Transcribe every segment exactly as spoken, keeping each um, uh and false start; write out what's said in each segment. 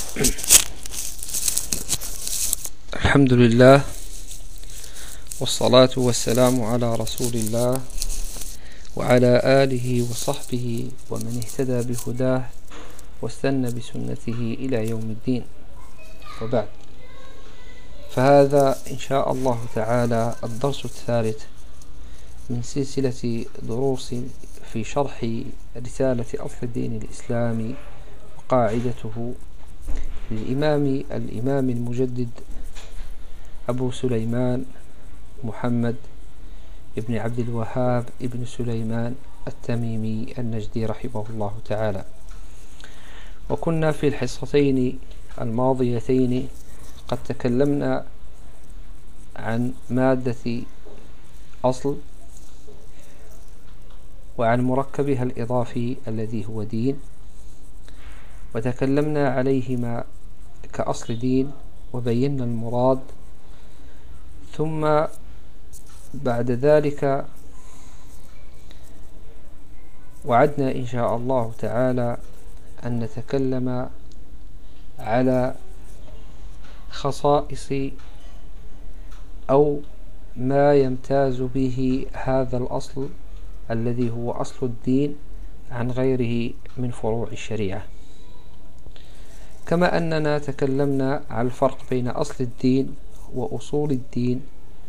الحمد لله، والصلاة والسلام على رسول الله وعلى آله وصحبه ومن اهتدى بهداه واستنى بسنته إلى يوم الدين، وبعد. فهذا إن شاء الله تعالى الدرس الثالث من سلسلة دروس في شرح رسالة أصل الدين الإسلامي وقاعدته للإمام الإمام المجدد أبو سليمان محمد ابن عبد الوهاب ابن سليمان التميمي النجدي رحمه الله تعالى. وكنا في الحصتين الماضيتين قد تكلمنا عن مادة أصل وعن مركبها الإضافي الذي هو دين، وتكلمنا عليهما كأصل دين وبينا المراد. ثم بعد ذلك وعدنا إن شاء الله تعالى أن نتكلم على خصائص أو ما يمتاز به هذا الأصل الذي هو أصل الدين عن غيره من فروع الشريعة، كما أننا تكلمنا على الفرق بين أصل الدين وأصول الدين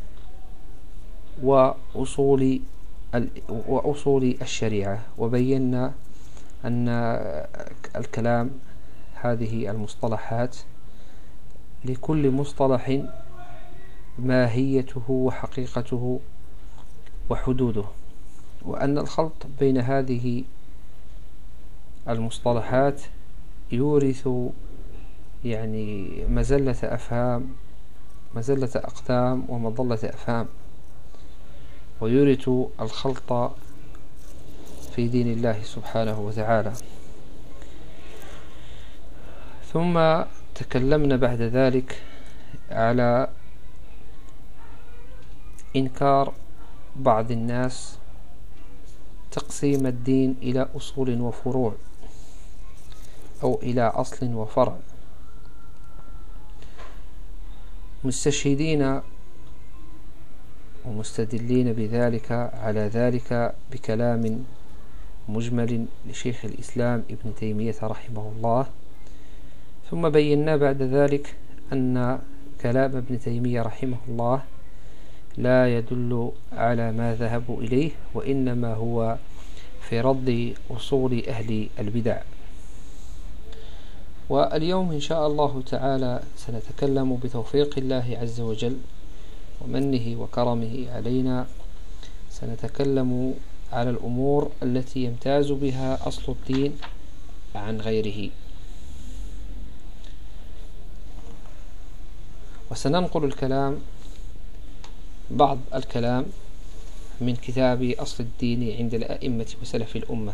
وأصول وأصول الشريعة، وبينا أن الكلام هذه المصطلحات لكل مصطلح ماهيته وحقيقته وحدوده، وأن الخلط بين هذه المصطلحات يورث يعني مزلة أفهام مزلة أقدام ومضلة أفهام، ويورث الخلط في دين الله سبحانه وتعالى. ثم تكلمنا بعد ذلك على إنكار بعض الناس تقسيم الدين إلى أصول وفروع أو إلى أصل وفرع، مستشهدين ومستدلين بذلك على ذلك بكلام مجمل لشيخ الإسلام ابن تيمية رحمه الله. ثم بينا بعد ذلك أن كلام ابن تيمية رحمه الله لا يدل على ما ذهبوا إليه، وإنما هو في رد أصول أهل البدع. واليوم إن شاء الله تعالى سنتكلم بتوفيق الله عز وجل ومنه وكرمه علينا، سنتكلم على الأمور التي يمتاز بها أصل الدين عن غيره، وسننقل الكلام بعض الكلام من كتاب أصل الدين عند الأئمة وسلف الأمة.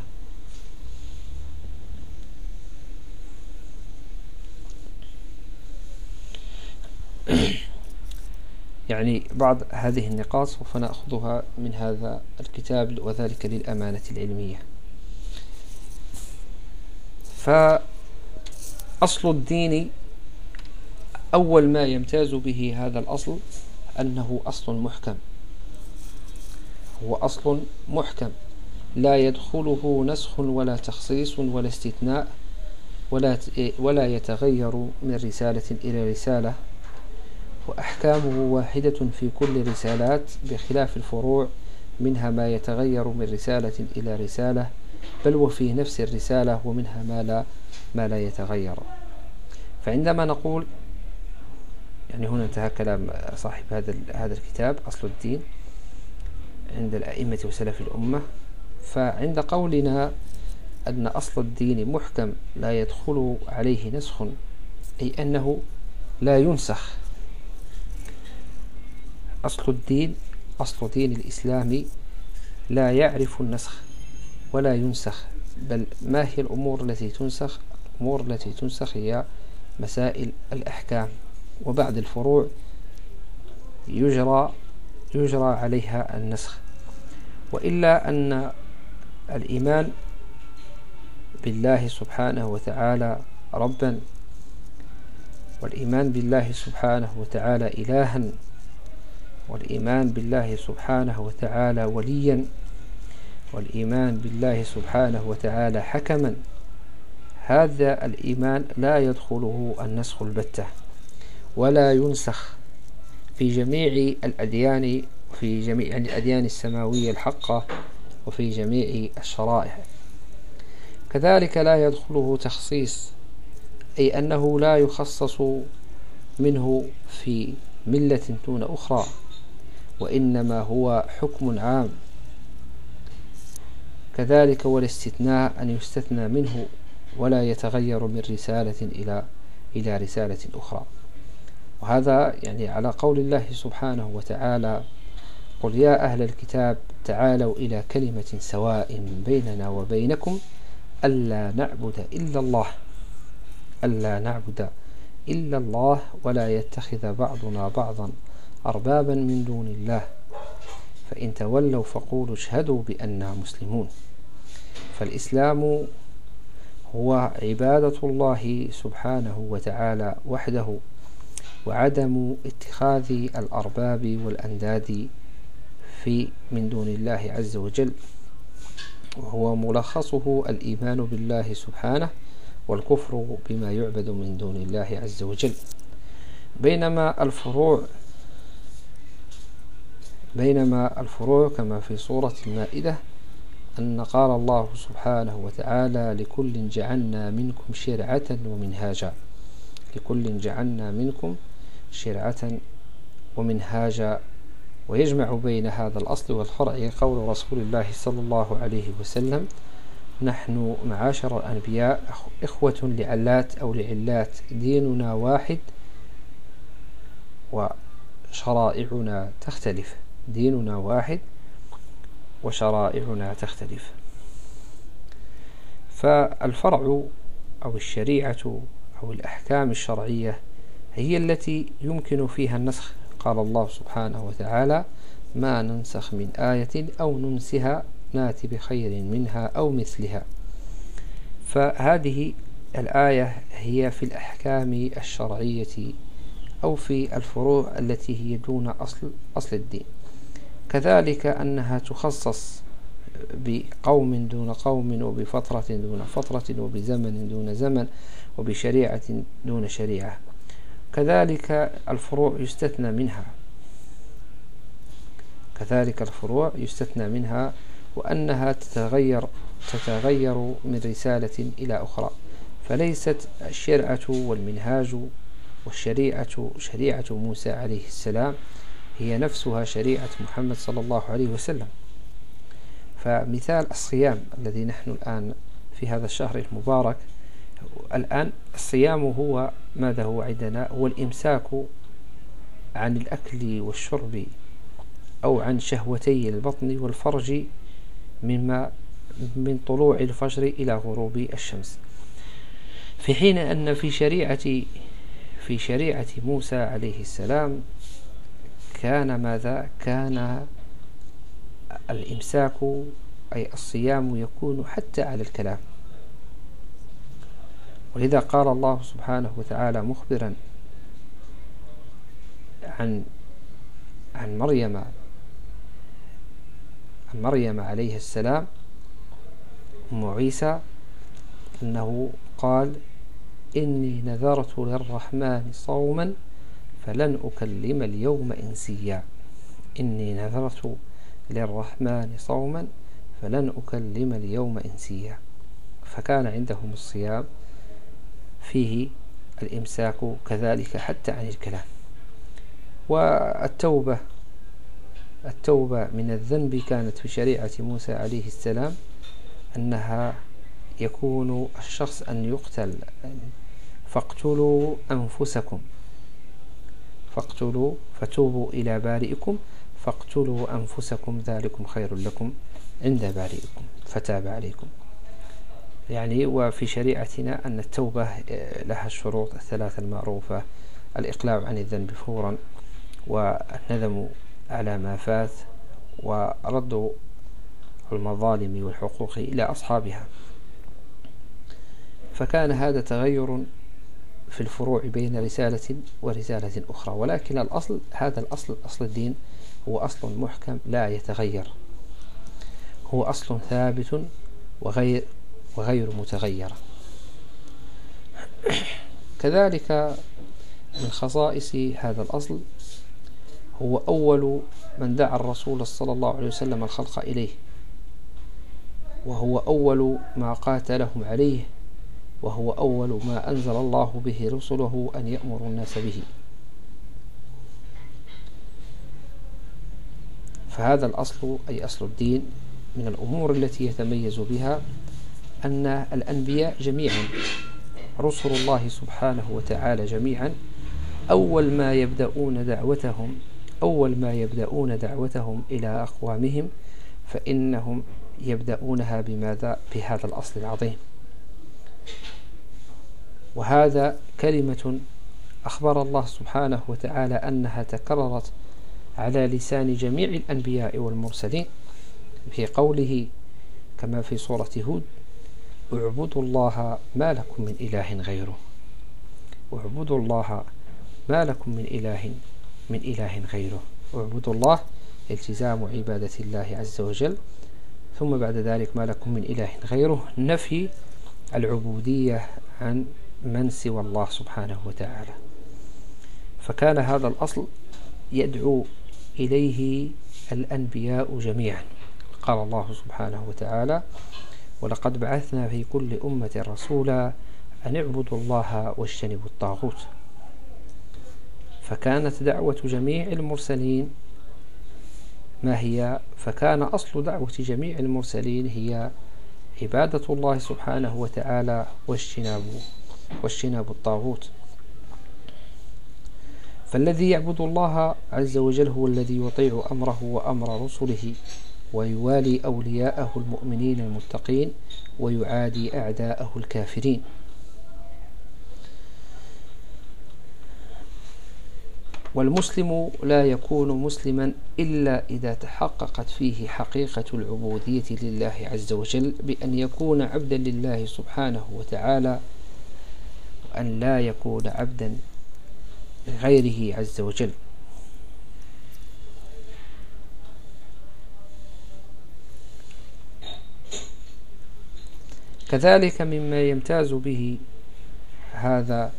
يعني بعض هذه النقاط سوف نأخذها من هذا الكتاب، وذلك للأمانة العلمية. فأصل الدين أول ما يمتاز به هذا الأصل أنه أصل محكم، هو أصل محكم لا يدخله نسخ ولا تخصيص ولا استثناء ولا ولا يتغير من رسالة إلى رسالة، وأحكامه واحدة في كل رسالات بخلاف الفروع، منها ما يتغير من رسالة إلى رسالة، بل وفي نفس الرسالة ومنها ما لا ما لا يتغير. فعندما نقول يعني هنا انتهى كلام صاحب هذا هذا الكتاب أصل الدين عند الأئمة وسلف الأمة. فعند قولنا أن أصل الدين محكم لا يدخل عليه نسخ، أي أنه لا ينسخ. أصل الدين أصل دين الإسلام لا يعرف النسخ ولا ينسخ، بل ما هي الأمور التي تنسخ؟ الأمور التي تنسخ هي مسائل الأحكام، وبعد الفروع يجرى يجرى عليها النسخ. وإلا أن الإيمان بالله سبحانه وتعالى ربا والإيمان بالله سبحانه وتعالى إلها، والإيمان بالله سبحانه وتعالى وليا، والإيمان بالله سبحانه وتعالى حكما، هذا الإيمان لا يدخله النسخ البتة، ولا ينسخ في جميع الأديان، في جميع يعني الأديان السماوية الحقة، وفي جميع الشرائع. كذلك لا يدخله تخصيص، أي أنه لا يخصص منه في ملة دون أخرى، وإنما هو حكم عام. كذلك والاستثناء، أن يستثنى منه ولا يتغير من رسالة إلى إلى رسالة أخرى. وهذا يعني على قول الله سبحانه وتعالى: قل يا أهل الكتاب تعالوا إلى كلمة سواء بيننا وبينكم ألا نعبد إلا الله ألا نعبد إلا الله ولا يتخذ بعضنا بعضا أربابا من دون الله فإن تولوا فقولوا اشهدوا بأننا مسلمون. فالإسلام هو عبادة الله سبحانه وتعالى وحده، وعدم اتخاذ الأرباب والأنداد في من دون الله عز وجل، وهو ملخصه الإيمان بالله سبحانه والكفر بما يعبد من دون الله عز وجل. بينما الفروع بينما الفروع كما في سورة المائدة أن قال الله سبحانه وتعالى: لكل جعلنا منكم شرعة ومنهاجا لكل جعلنا منكم شرعة ومنهاجا. ويجمع بين هذا الأصل والفرع قول رسول الله صلى الله عليه وسلم: نحن معاشر الأنبياء إخوة لعلات أو لعلات، ديننا واحد وشرائعنا تختلف ديننا واحد وشرائعنا تختلف. فالفرع أو الشريعة أو الأحكام الشرعية هي التي يمكن فيها النسخ. قال الله سبحانه وتعالى: ما ننسخ من آية أو ننسها نأتي بخير منها أو مثلها. فهذه الآية هي في الأحكام الشرعية أو في الفروع التي هي دون أصل أصل الدين. كذلك أنها تخصص بقوم دون قوم، وبفترة دون فترة، وبزمن دون زمن، وبشريعة دون شريعة. كذلك الفروع يستثنى منها كذلك الفروع يستثنى منها وأنها تتغير تتغير من رسالة إلى أخرى. فليست الشرعة والمنهاج والشريعة شريعة موسى عليه السلام هي نفسها شريعة محمد صلى الله عليه وسلم. فمثال الصيام الذي نحن الآن في هذا الشهر المبارك، الآن الصيام هو ماذا هو عندنا؟ هو الإمساك عن الأكل والشرب أو عن شهوتي البطن والفرج مما من طلوع الفجر إلى غروب الشمس، في حين أن في شريعة في شريعة موسى عليه السلام كان ماذا؟ كان الإمساك أي الصيام يكون حتى على الكلام. ولذا قال الله سبحانه وتعالى مخبرا عن عن مريم عن مريم عليه السلام أم عيسى أنه قال: إني نذرت للرحمن صوما فلن أكلم اليوم إنسيا إني نذرت للرحمن صوما فلن أكلم اليوم إنسيا. فكان عندهم الصيام فيه الإمساك كذلك حتى عن الكلام. والتوبة التوبة من الذنب كانت في شريعة موسى عليه السلام أنها يكون الشخص أن يقتل، فاقتلوا أنفسكم فاقتلوا فتوبوا إلى بارئكم فاقتلوا أنفسكم ذلكم خير لكم عند بارئكم فتاب عليكم. يعني وفي شريعتنا أن التوبة لها الشروط الثلاثة المعروفة: الإقلاع عن الذنب فورا، والندم على ما فات، ورد المظالم والحقوق إلى أصحابها. فكان هذا تغير في الفروع بين رسالة ورسالة أخرى، ولكن الأصل هذا الأصل أصل الدين هو أصل محكم لا يتغير، هو أصل ثابت وغير وغير متغير. كذلك من خصائص هذا الأصل هو أول من دعا الرسول صلى الله عليه وسلم الخلق إليه، وهو أول ما قاتلهم عليه، وهو أول ما أنزل الله به رسله أن يأمروا الناس به. فهذا الأصل أي أصل الدين من الأمور التي يتميز بها أن الأنبياء جميعا رسل الله سبحانه وتعالى جميعا أول ما يبدأون دعوتهم أول ما يبدأون دعوتهم إلى أقوامهم فإنهم يبدأونها بماذا؟ بهذا الأصل العظيم. وهذا كلمة أخبر الله سبحانه وتعالى أنها تكررت على لسان جميع الأنبياء والمرسلين في قوله كما في سورة هود: اعبدوا الله ما لكم من إله غيره، اعبدوا الله ما لكم من إله من إله غيره. اعبدوا الله التزام عبادة الله عز وجل، ثم بعد ذلك ما لكم من إله غيره، نفي العبودية عن من سوى الله سبحانه وتعالى. فكان هذا الأصل يدعو إليه الأنبياء جميعا. قال الله سبحانه وتعالى: ولقد بعثنا في كل أمة رسولا أن اعبدوا الله واجتنبوا الطاغوت. فكانت دعوة جميع المرسلين ما هي؟ فكان أصل دعوة جميع المرسلين هي عبادة الله سبحانه وتعالى واجتناب واجتناب الطاغوت. فالذي يعبد الله عز وجل هو الذي يطيع أمره وأمر رسله، ويوالي أولياءه المؤمنين المتقين، ويعادي أعداءه الكافرين. والمسلم لا يكون مسلما إلا إذا تحققت فيه حقيقة العبودية لله عز وجل، بأن يكون عبدا لله سبحانه وتعالى، وأن لا يكون عبدا لغيره عز وجل. كذلك مما يمتاز به هذا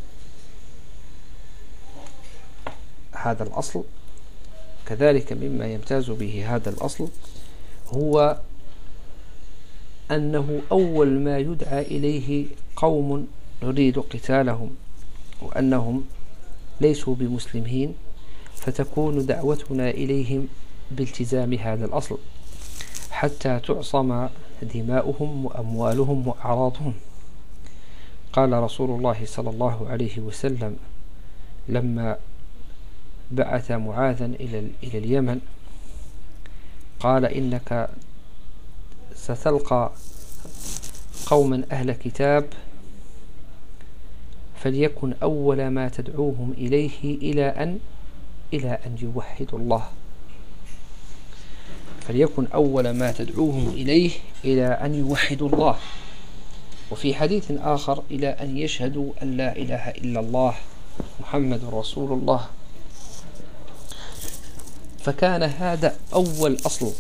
هذا الأصل كذلك مما يمتاز به هذا الأصل هو أنه أول ما يدعى إليه قوم نريد قتالهم وأنهم ليسوا بمسلمين، فتكون دعوتنا إليهم بالتزام هذا الأصل حتى تعصم دماؤهم وأموالهم وأعراضهم. قال رسول الله صلى الله عليه وسلم لما بعث معاذا إلى إلى اليمن قال: إنك ستلقى قوما أهل كتاب، فليكن أول ما تدعوهم إليه إلى أن إلى أن يوحدوا الله فليكن أول ما تدعوهم إليه إلى أن يوحدوا الله. وفي حديث آخر: إلى أن يشهدوا أن لا إله إلا الله محمد رسول الله. فكان هذا أول أصل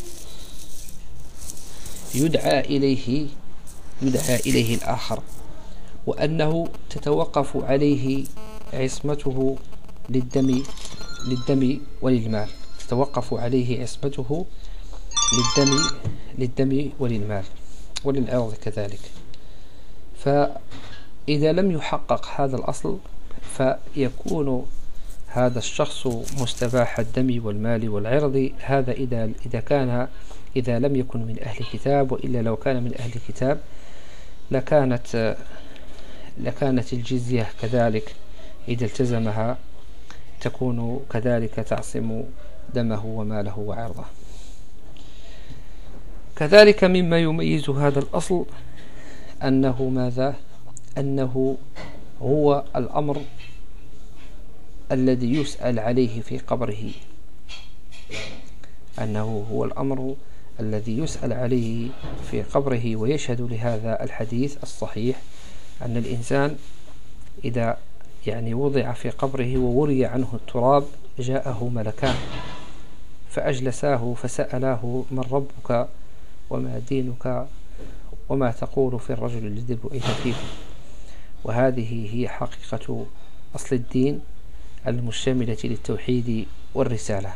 يدعى إليه يدعى إليه الآخر، وأنه تتوقف عليه عصمته للدم للدم وللمال تتوقف عليه عصمته للدم للدم وللمال وللعرض كذلك. فإذا لم يحقق هذا الأصل فيكون هذا الشخص مستباح الدم والمال والعرض. هذا إذا إذا كان إذا لم يكن من أهل الكتاب، وإلا لو كان من أهل الكتاب لكانت لكانت الجزية كذلك إذا التزمها تكون كذلك تعصم دمه وماله وعرضه. كذلك مما يميز هذا الأصل أنه ماذا؟ أنه هو الأمر الذي يسأل عليه في قبره أنه هو الأمر الذي يسأل عليه في قبره. ويشهد لهذا الحديث الصحيح أن الإنسان إذا يعني وضع في قبره ووري عنه التراب جاءه ملكان فأجلساه فسألاه: من ربك وما دينك وما تقول في الرجل الذي بعث فيكم؟ وهذه هي حقيقة أصل الدين المشتملة للتوحيد والرسالة.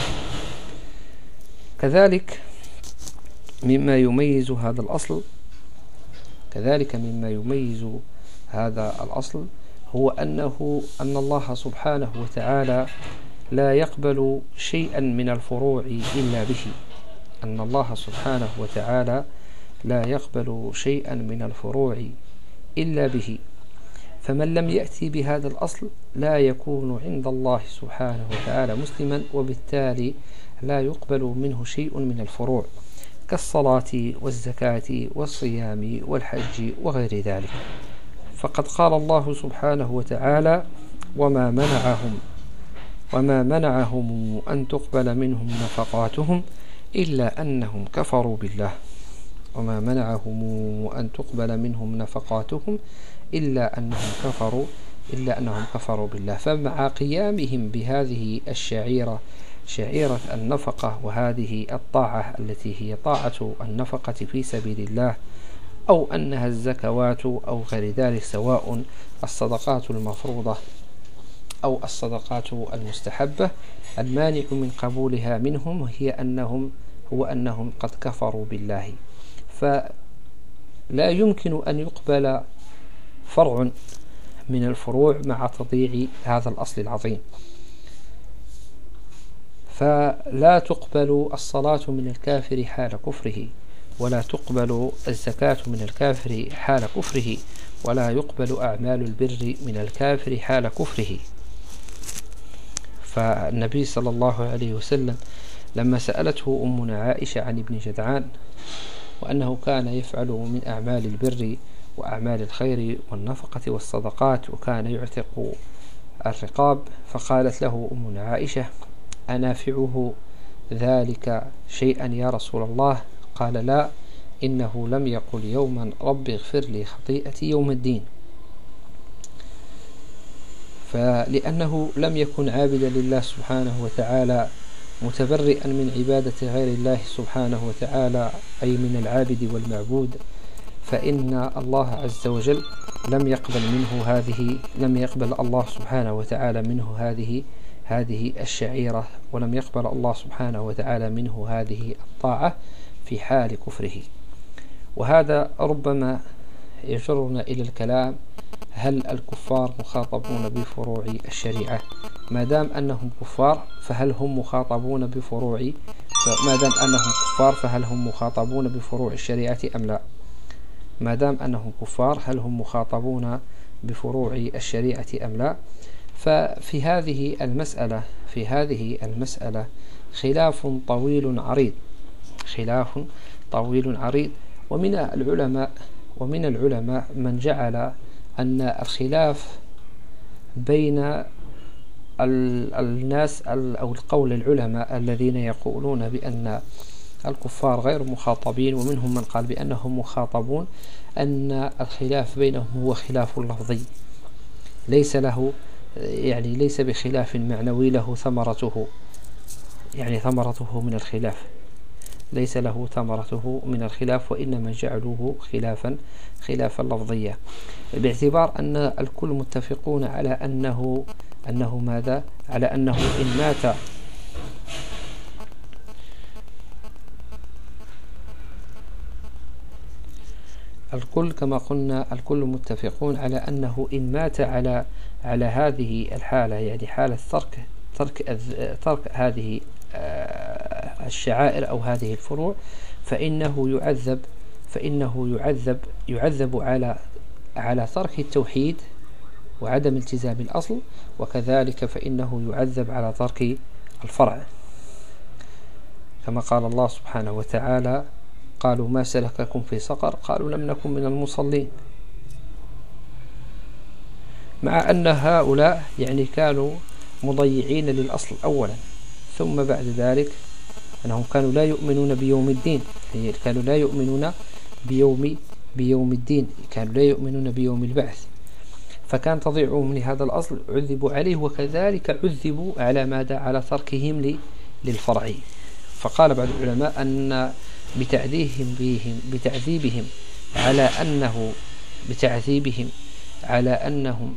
كذلك مما يميز هذا الأصل كذلك مما يميز هذا الأصل هو أنه أن الله سبحانه وتعالى لا يقبل شيئا من الفروع إلا به أن الله سبحانه وتعالى لا يقبل شيئا من الفروع إلا به. فمن لم يأتي بهذا الأصل لا يكون عند الله سبحانه وتعالى مسلما، وبالتالي لا يقبل منه شيء من الفروع كالصلاة والزكاة والصيام والحج وغير ذلك. فقد قال الله سبحانه وتعالى: وما منعهم وما منعهم أن تقبل منهم نفقاتهم إلا أنهم كفروا بالله وما منعهم أن تقبل منهم نفقاتهم إلا أنهم كفروا إلا أنهم كفروا بالله. فمع قيامهم بهذه الشعيرة شعيرة النفقة وهذه الطاعة التي هي طاعة النفقة في سبيل الله، أو أنها الزكوات أو غير ذلك، سواء الصدقات المفروضة أو الصدقات المستحبة، المانع من قبولها منهم هي أنهم هو أنهم قد كفروا بالله. فلا يمكن أن يقبل فرع من الفروع مع تضييع هذا الأصل العظيم. فلا تقبل الصلاة من الكافر حال كفره، ولا تقبل الزكاة من الكافر حال كفره، ولا يقبل أعمال البر من الكافر حال كفره. فالنبي صلى الله عليه وسلم لما سألته أمنا عائشة عن ابن جدعان وأنه كان يفعل من أعمال البر وأعمال الخير والنفقة والصدقات وكان يعتق الرقاب، فقالت له أمنا عائشة: أنافعه ذلك شيئا يا رسول الله؟ قال: لا، إنه لم يقل يوما رب اغفر لي خطيئتي يوم الدين. فلأنه لم يكن عابدا لله سبحانه وتعالى متبرئا من عبادة غير الله سبحانه وتعالى، أي من العابد والمعبود، فإن الله عز وجل لم يقبل منه هذه لم يقبل الله سبحانه وتعالى منه هذه هذه الشعيرة، ولم يقبل الله سبحانه وتعالى منه هذه الطاعة في حال كفره. وهذا ربما يجرنا إلى الكلام: هل الكفار مخاطبون بفروع الشريعة؟ ما دام أنهم كفار فهل هم مخاطبون بفروع ما دام أنهم كفار فهل هم مخاطبون بفروع الشريعة أم لا؟ ما دام أنهم كفار هل هم مخاطبون بفروع الشريعة أم لا؟ ففي هذه المسألة في هذه المسألة خلاف طويل عريض خلاف طويل عريض ومن العلماء ومن العلماء من جعل أن الخلاف بين الناس أو القول العلماء الذين يقولون بأن الكفار غير مخاطبين، ومنهم من قال بأنهم مخاطبون، أن الخلاف بينهم هو خلاف لفظي ليس له يعني ليس بخلاف معنوي له ثمرته يعني ثمرته من الخلاف ليس له ثمرته من الخلاف، وإنما جعلوه خلافا خلافا لفظيا، باعتبار أن الكل متفقون على أنه أنه ماذا على أنه إن مات الكل كما قلنا الكل متفقون على أنه إن مات على على هذه الحالة، يعني حالة ترك ترك ترك هذه الشعائر أو هذه الفروع، فإنه يعذب فإنه يعذب يعذب على على ترك التوحيد وعدم التزام الأصل، وكذلك فإنه يعذب على ترك الفرع، كما قال الله سبحانه وتعالى: قالوا ما سلككم في سقر؟ قالوا لم نكن من المصلين. مع أن هؤلاء يعني كانوا مضيعين للأصل أولا، ثم بعد ذلك أنهم كانوا لا يؤمنون بيوم الدين، يعني كانوا لا يؤمنون بيوم بيوم الدين كانوا لا يؤمنون بيوم البعث. فكان تضيعهم لهذا الأصل عذبوا عليه، وكذلك عذبوا على ماذا؟ على تركهم للفرع. فقال بعض العلماء أن بتعذيبهم بهم بتعذيبهم على أنه بتعذيبهم على أنهم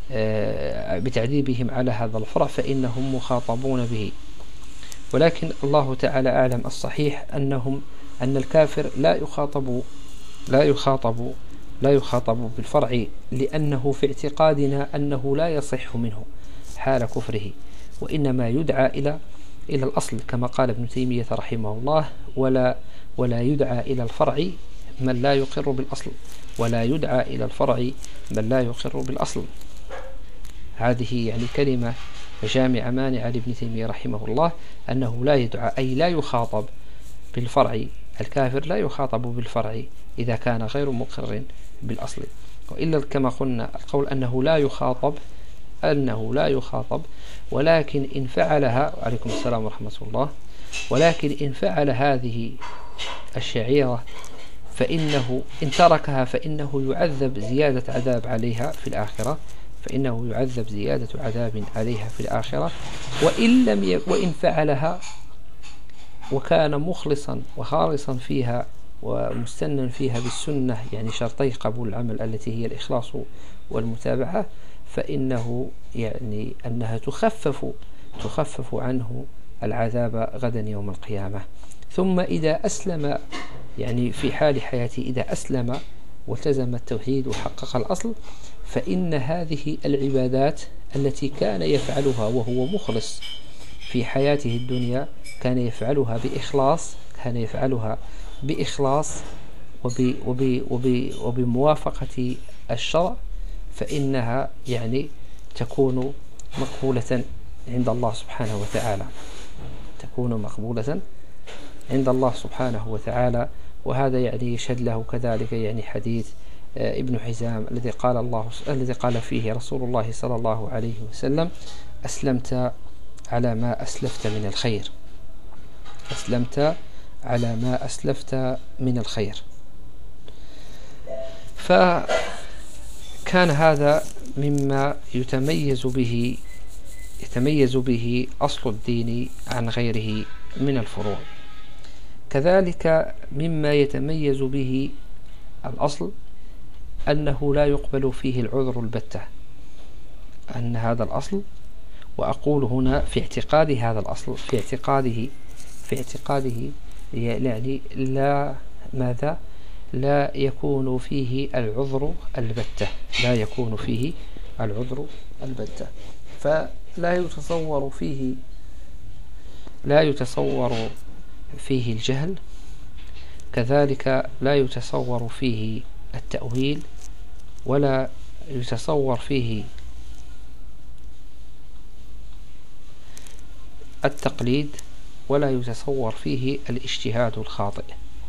بتعذيبهم على هذا الفرع فإنهم مخاطبون به، ولكن الله تعالى أعلم. الصحيح أنهم أن الكافر لا يخاطب لا يخاطب لا يخاطب بالفرع، لأنه في اعتقادنا أنه لا يصح منه حال كفره، وإنما يدعى إلى إلى الأصل كما قال ابن تيمية رحمه الله: ولا ولا يدعى إلى الفرع من لا يقر بالأصل، ولا يدعى إلى الفرع من لا يقر بالأصل. هذه يعني كلمة جامعة مانعة لابن تيمية رحمه الله، أنه لا يدعى أي لا يخاطب بالفرع. الكافر لا يخاطب بالفرع إذا كان غير مقر بالأصل، وإلا كما قلنا القول أنه لا يخاطب أنه لا يخاطب ولكن إن فعلها، وعليكم السلام ورحمة الله، ولكن إن فعل هذه الشعيرة فإنه إن تركها فإنه يعذب زيادة عذاب عليها في الآخرة فإنه يعذب زيادة عذاب عليها في الآخرة وإن لم ي... وإن فعلها وكان مخلصا وخالصا فيها ومستنا فيها بالسنة، يعني شرطي قبول العمل التي هي الإخلاص والمتابعة، فإنه يعني أنها تخفف تخفف عنه العذاب غدا يوم القيامة. ثم إذا أسلم، يعني في حال حياته إذا أسلم والتزم التوحيد وحقق الأصل، فإن هذه العبادات التي كان يفعلها وهو مخلص في حياته الدنيا كان يفعلها بإخلاص كان يفعلها بإخلاص وب وب وب وبموافقة الشرع، فإنها يعني تكون مقبولة عند الله سبحانه وتعالى تكون مقبولة عند الله سبحانه وتعالى. وهذا يعني يشهد له كذلك يعني حديث ابن حزام الذي قال الله الذي قال فيه رسول الله صلى الله عليه وسلم: أسلمت على ما أسلفت من الخير أسلمت على ما أسلفت من الخير. فكان هذا مما يتميز به يتميز به أصل الدين عن غيره من الفروع. كذلك مما يتميز به الأصل أنه لا يقبل فيه العذر البتة، أن هذا الأصل، وأقول هنا في اعتقاد هذا الأصل في اعتقاده في اعتقاده يعني لا ماذا لا يكون فيه العذر البتة لا يكون فيه العذر البتة فلا يتصور فيه لا يتصور فيه الجهل، كذلك لا يتصور فيه التأويل، ولا يتصور فيه التقليد، ولا يتصور فيه الاجتهاد الخاطئ.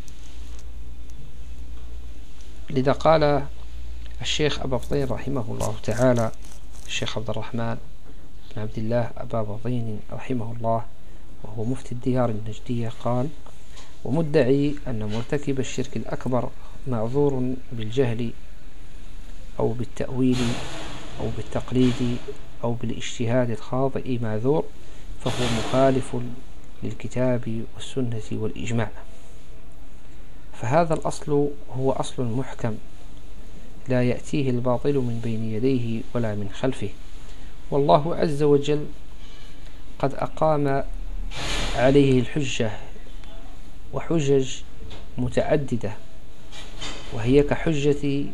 لذا قال الشيخ أبا بطين رحمه الله تعالى، الشيخ عبد الرحمن بن عبد الله أبا بطين رحمه الله وهو مفتي الديار النجدية، قال: ومدعي أن مرتكب الشرك الأكبر معذور بالجهل أو بالتأويل أو بالتقليد أو بالاجتهاد الخاطئ معذور، فهو مخالف للكتاب والسنة والإجماع. فهذا الأصل هو أصل محكم لا يأتيه الباطل من بين يديه ولا من خلفه، والله عز وجل قد أقام عليه الحجة وحجج متعددة، وهي كحجة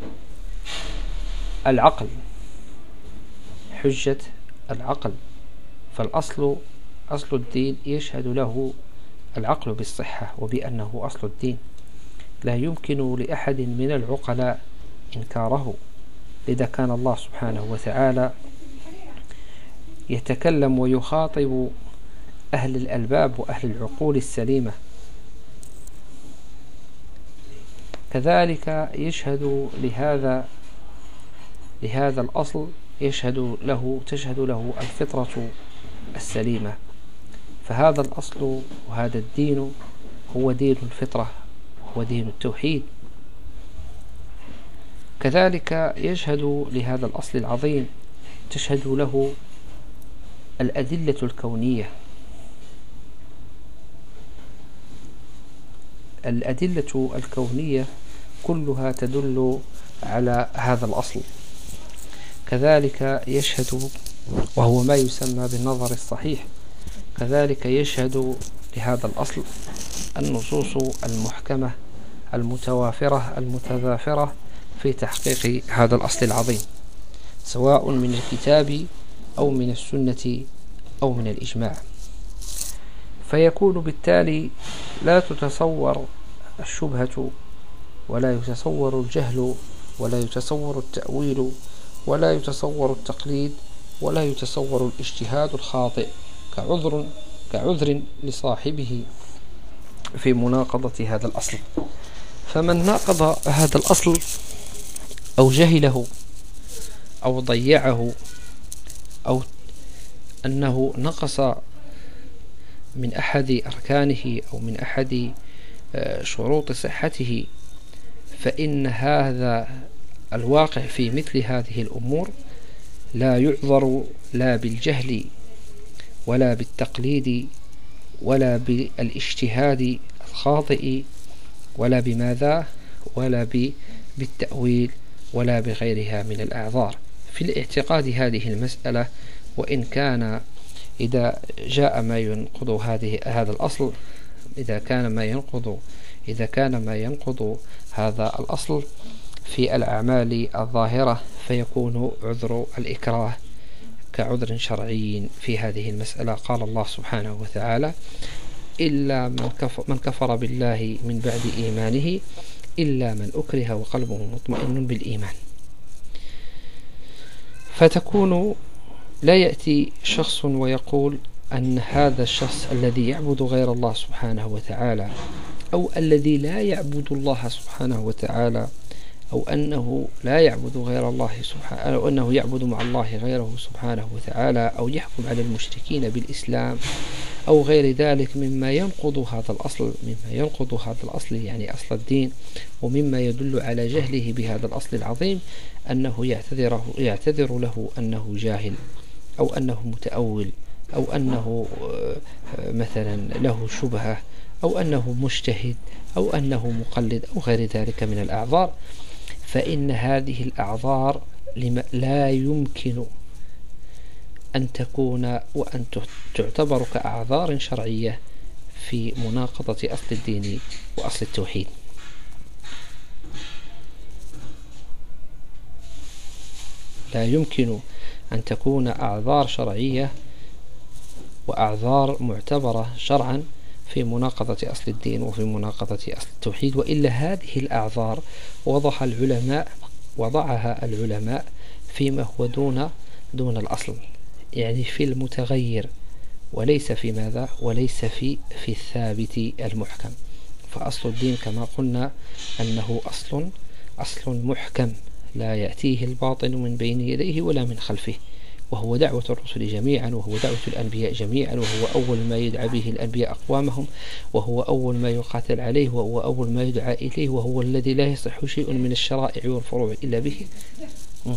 العقل حجة العقل فالأصل أصل الدين يشهد له العقل بالصحة وبأنه أصل الدين، لا يمكن لأحد من العقلاء إنكاره. لذا كان الله سبحانه وتعالى يتكلم ويخاطب أهل الألباب وأهل العقول السليمة. كذلك يشهد لهذا لهذا الأصل يشهد له تشهد له الفطرة السليمة، فهذا الأصل وهذا الدين هو دين الفطرة، هو دين التوحيد. كذلك يشهد لهذا الأصل العظيم تشهد له الأدلة الكونية. الأدلة الكونية كلها تدل على هذا الأصل. كذلك يشهد، وهو ما يسمى بالنظر الصحيح، كذلك يشهد لهذا الأصل النصوص المحكمة المتوافرة المتضافرة في تحقيق هذا الأصل العظيم، سواء من الكتاب أو من السنة أو من الإجماع. فيكون بالتالي لا تتصور الشبهة، ولا يتصور الجهل، ولا يتصور التأويل، ولا يتصور التقليد، ولا يتصور الاجتهاد الخاطئ كعذر كعذر لصاحبه في مناقضة هذا الأصل. فمن ناقض هذا الأصل أو جهله أو ضيعه أو أنه نقص من أحد أركانه أو من أحد شروط صحته، فإن هذا الواقع في مثل هذه الأمور لا يعذر لا بالجهل ولا بالتقليد ولا بالاجتهاد الخاطئ ولا بماذا ولا بالتأويل ولا بغيرها من الأعذار في الاعتقاد هذه المسألة. وإن كان إذا جاء ما ينقض هذه هذا الأصل إذا كان ما ينقض إذا كان ما ينقض هذا الأصل في الأعمال الظاهرة فيكون عذر الإكراه كعذر شرعي في هذه المسألة. قال الله سبحانه وتعالى: إلا من كفر, من كفر بالله من بعد إيمانه إلا من أكره وقلبه مطمئن بالإيمان. فتكون لا يأتي شخص ويقول أن هذا الشخص الذي يعبد غير الله سبحانه وتعالى أو الذي لا يعبد الله سبحانه وتعالى أو أنه لا يعبد غير الله سبحانه أو أنه يعبد مع الله غيره سبحانه وتعالى أو يحكم على المشركين بالإسلام أو غير ذلك مما ينقض هذا الأصل مما ينقض هذا الأصل يعني أصل الدين، ومما يدل على جهله بهذا الأصل العظيم أنه يعتذر يعتذر له أنه جاهل أو أنه متأول أو أنه مثلا له شبهة أو أنه مجتهد أو أنه مقلد أو غير ذلك من الأعذار. فإن هذه الأعذار لا يمكن أن تكون وأن تعتبر كأعذار شرعية في مناقضة أصل الدين وأصل التوحيد. لا يمكن أن تكون أعذار شرعية وأعذار معتبرة شرعا في مناقضة أصل الدين وفي مناقضة أصل التوحيد. وإلا هذه الأعذار وضع العلماء وضعها العلماء فيما هو دون دون الأصل، يعني في المتغير وليس في ماذا وليس في في الثابت المحكم. فأصل الدين كما قلنا أنه أصل أصل محكم لا يأتيه الباطل من بين يديه ولا من خلفه، وهو دعوة الرسل جميعا، وهو دعوة الأنبياء جميعا، وهو أول ما يدعى به الأنبياء أقوامهم، وهو أول ما يقاتل عليه، وهو أول ما يدعى إليه، وهو الذي لا يصح شيء من الشرائع والفروع إلا به. م.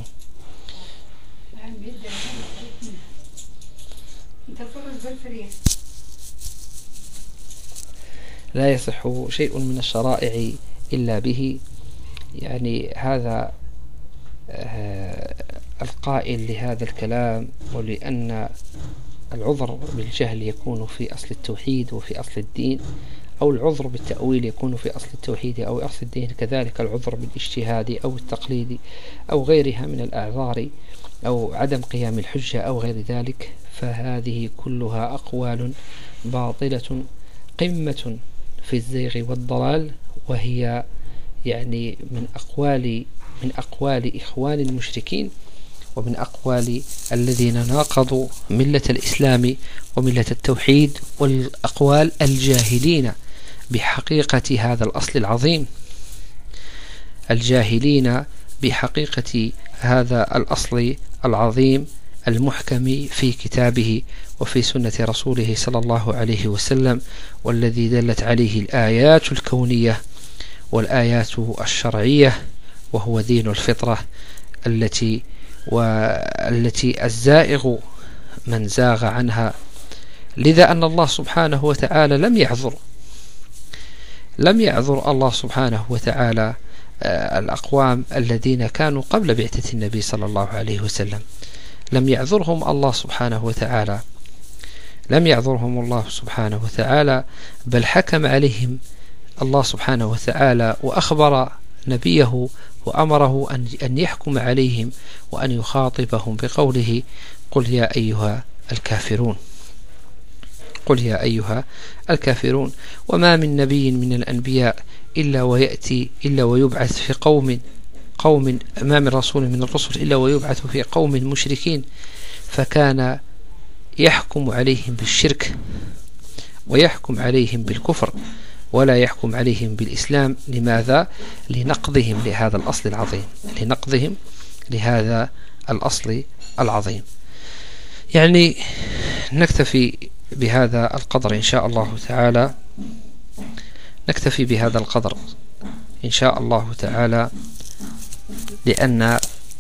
لا يصح شيء من الشرائع إلا به، يعني هذا آه القائل لهذا الكلام، ولأن العذر بالجهل يكون في أصل التوحيد وفي أصل الدين، أو العذر بالتأويل يكون في أصل التوحيد أو أصل الدين، كذلك العذر بالاجتهاد أو التقليد أو غيرها من الأعذار أو عدم قيام الحجة أو غير ذلك. فهذه كلها أقوال باطلة قمة في الزيغ والضلال، وهي يعني من أقوال من أقوال إخوان المشركين ومن أقوال الذين ناقضوا ملة الإسلام وملة التوحيد، والأقوال الجاهلين بحقيقة هذا الأصل العظيم، الجاهلين بحقيقة هذا الأصل العظيم المحكم في كتابه وفي سنة رسوله صلى الله عليه وسلم، والذي دلت عليه الآيات الكونية والآيات الشرعية وهو دين الفطرة التي والتي الزائغ من زاغ عنها. لذا أن الله سبحانه وتعالى لم يعذر لم يعذر الله سبحانه وتعالى الأقوام الذين كانوا قبل بعثة النبي صلى الله عليه وسلم، لم يعذرهم الله سبحانه وتعالى لم يعذرهم الله سبحانه وتعالى بل حكم عليهم الله سبحانه وتعالى وأخبر نبيه وأمره أن يحكم عليهم وأن يخاطبهم بقوله: قل يا أيها الكافرون قل يا أيها الكافرون. وما من نبي من الأنبياء إلا ويأتي إلا ويبعث في قوم قوم ما من رسول من الرسل إلا ويبعث في قوم مشركين، فكان يحكم عليهم بالشرك ويحكم عليهم بالكفر ولا يحكم عليهم بالإسلام. لماذا؟ لنقضهم لهذا الأصل العظيم لنقضهم لهذا الأصل العظيم. يعني نكتفي بهذا القدر إن شاء الله تعالى نكتفي بهذا القدر إن شاء الله تعالى، لأن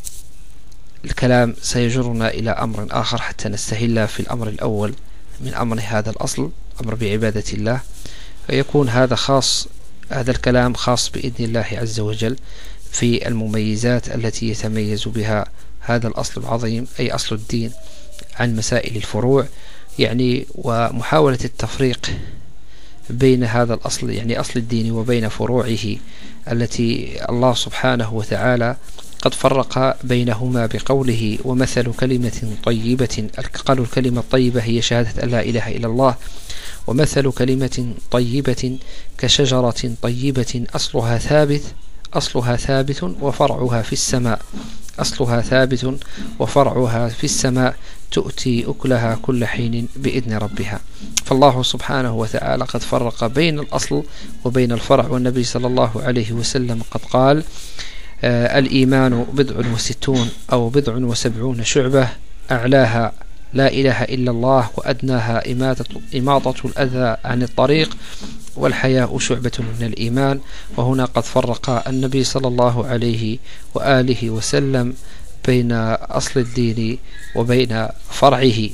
الكلام سيجرنا إلى أمر آخر حتى نستهل في الأمر الأول من أمر هذا الأصل، أمر بعبادة الله، فيكون هذا خاص هذا الكلام خاص بإذن الله عز وجل في المميزات التي يتميز بها هذا الأصل العظيم، أي أصل الدين، عن مسائل الفروع، يعني ومحاولة التفريق بين هذا الأصل، يعني أصل الدين، وبين فروعه التي الله سبحانه وتعالى قد فرق بينهما بقوله: ومثل كلمة طيبة. قالوا الكلمة الطيبة هي شهادة أن لا إله إلا الله. ومثل كلمة طيبة كشجرة طيبة أصلها ثابت أصلها ثابت وفرعها في السماء أصلها ثابت وفرعها في السماء تؤتي أكلها كل حين بإذن ربها. فالله سبحانه وتعالى قد فرق بين الأصل وبين الفرع، والنبي صلى الله عليه وسلم قد قال: آه الإيمان بضع وستون أو بضع وسبعون شعبة، أعلاها لا إله إلا الله، وأدناها إماتة, إماطة الأذى عن الطريق، والحياء شعبة من الإيمان. وهنا قد فرق النبي صلى الله عليه وآله وسلم بين أصل الدين وبين فرعه،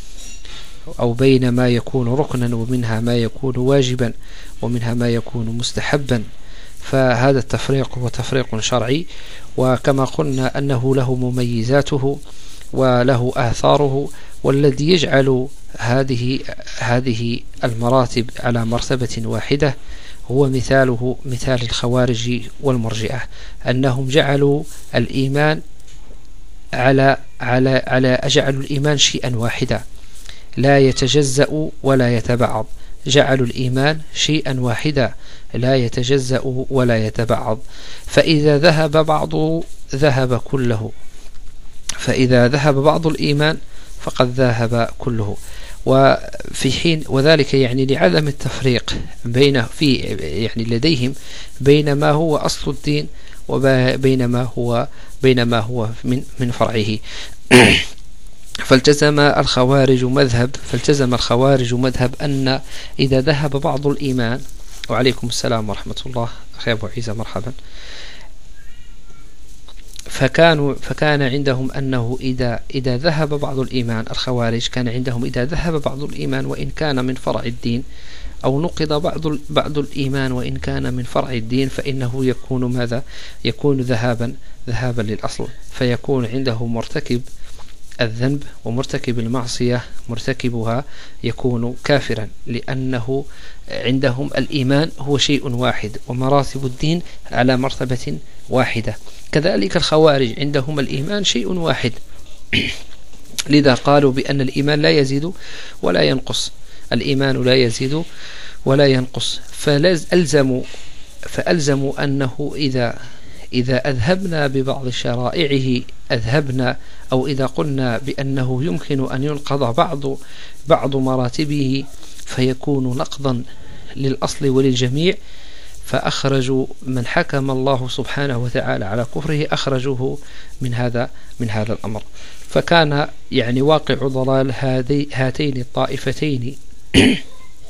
أو بين ما يكون ركنا ومنها ما يكون واجبا ومنها ما يكون مستحبا. فهذا التفريق هو تفريق شرعي، وكما قلنا أنه له مميزاته وله آثاره، والذي يجعل هذه هذه المراتب على مرتبة واحدة هو مثاله مثال الخوارج والمرجئة، أنهم جعلوا الإيمان على على على جعلوا الإيمان شيئا واحدا لا يتجزأ ولا يتبعض، جعلوا الإيمان شيئا واحدا لا يتجزأ ولا يتبعض، فإذا ذهب بعضه ذهب كله، فإذا ذهب بعض الإيمان فقد ذهب كله. وفي حين وذلك يعني لعدم التفريق بين في يعني لديهم بين ما هو أصل الدين وبين ما هو بين ما هو من من فرعه. فالتزم الخوارج مذهب فالتزم الخوارج مذهب أن إذا ذهب بعض الإيمان، وعليكم السلام ورحمة الله أخي أبو عيسى مرحبا، فكانوا فكان عندهم أنه إذا إذا ذهب بعض الإيمان، الخوارج كان عندهم إذا ذهب بعض الإيمان وإن كان من فرع الدين، أو نقض بعض بعض الإيمان وإن كان من فرع الدين، فإنه يكون ماذا؟ يكون ذهابا ذهابا للأصل، فيكون عنده مرتكب الذنب ومرتكب المعصية مرتكبها يكون كافرا، لأنه عندهم الإيمان هو شيء واحد ومراتب الدين على مرتبة واحدة. كذلك الخوارج عندهم الإيمان شيء واحد، لذا قالوا بأن الإيمان لا يزيد ولا ينقص، الإيمان لا يزيد ولا ينقص، فألزموا فألزموا أنه إذا إذا أذهبنا ببعض شرائعه أذهبنا، أو إذا قلنا بأنه يمكن أن ينقض بعض بعض مراتبه فيكون نقضا للأصل وللجميع، فأخرجوا من حكم الله سبحانه وتعالى على كفره أخرجوه من هذا من هذا الأمر. فكان يعني واقع ضلال هذي هاتين الطائفتين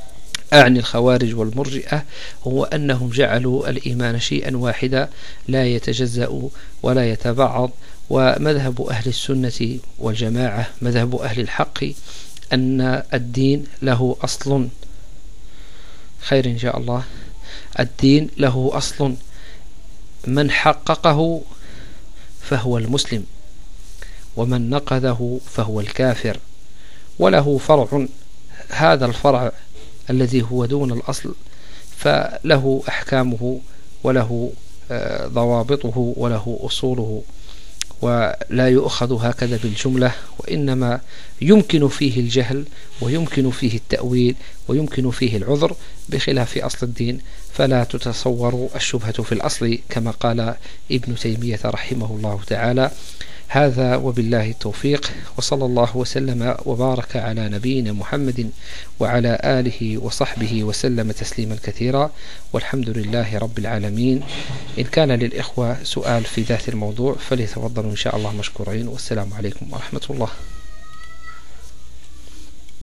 أعني الخوارج والمرجئة، هو أنهم جعلوا الإيمان شيئا واحدا لا يتجزأ ولا يتبعض. ومذهب أهل السنة والجماعة مذهب أهل الحق أن الدين له أصل، خير إن شاء الله، الدين له أصل من حققه فهو المسلم، ومن نقضه فهو الكافر، وله فرع، هذا الفرع الذي هو دون الأصل فله أحكامه وله ضوابطه وله أصوله، ولا يؤخذ هكذا بالجملة، وإنما يمكن فيه الجهل ويمكن فيه التأويل ويمكن فيه العذر، بخلاف أصل الدين فلا تتصور الشبهة في الأصل كما قال ابن تيمية رحمه الله تعالى. هذا وبالله التوفيق، وصلى الله وسلم وبارك على نبينا محمد وعلى آله وصحبه وسلم تسليما كثيرا، والحمد لله رب العالمين. إن كان للإخوة سؤال في ذات الموضوع فليتفضلوا إن شاء الله مشكورين، والسلام عليكم ورحمة الله.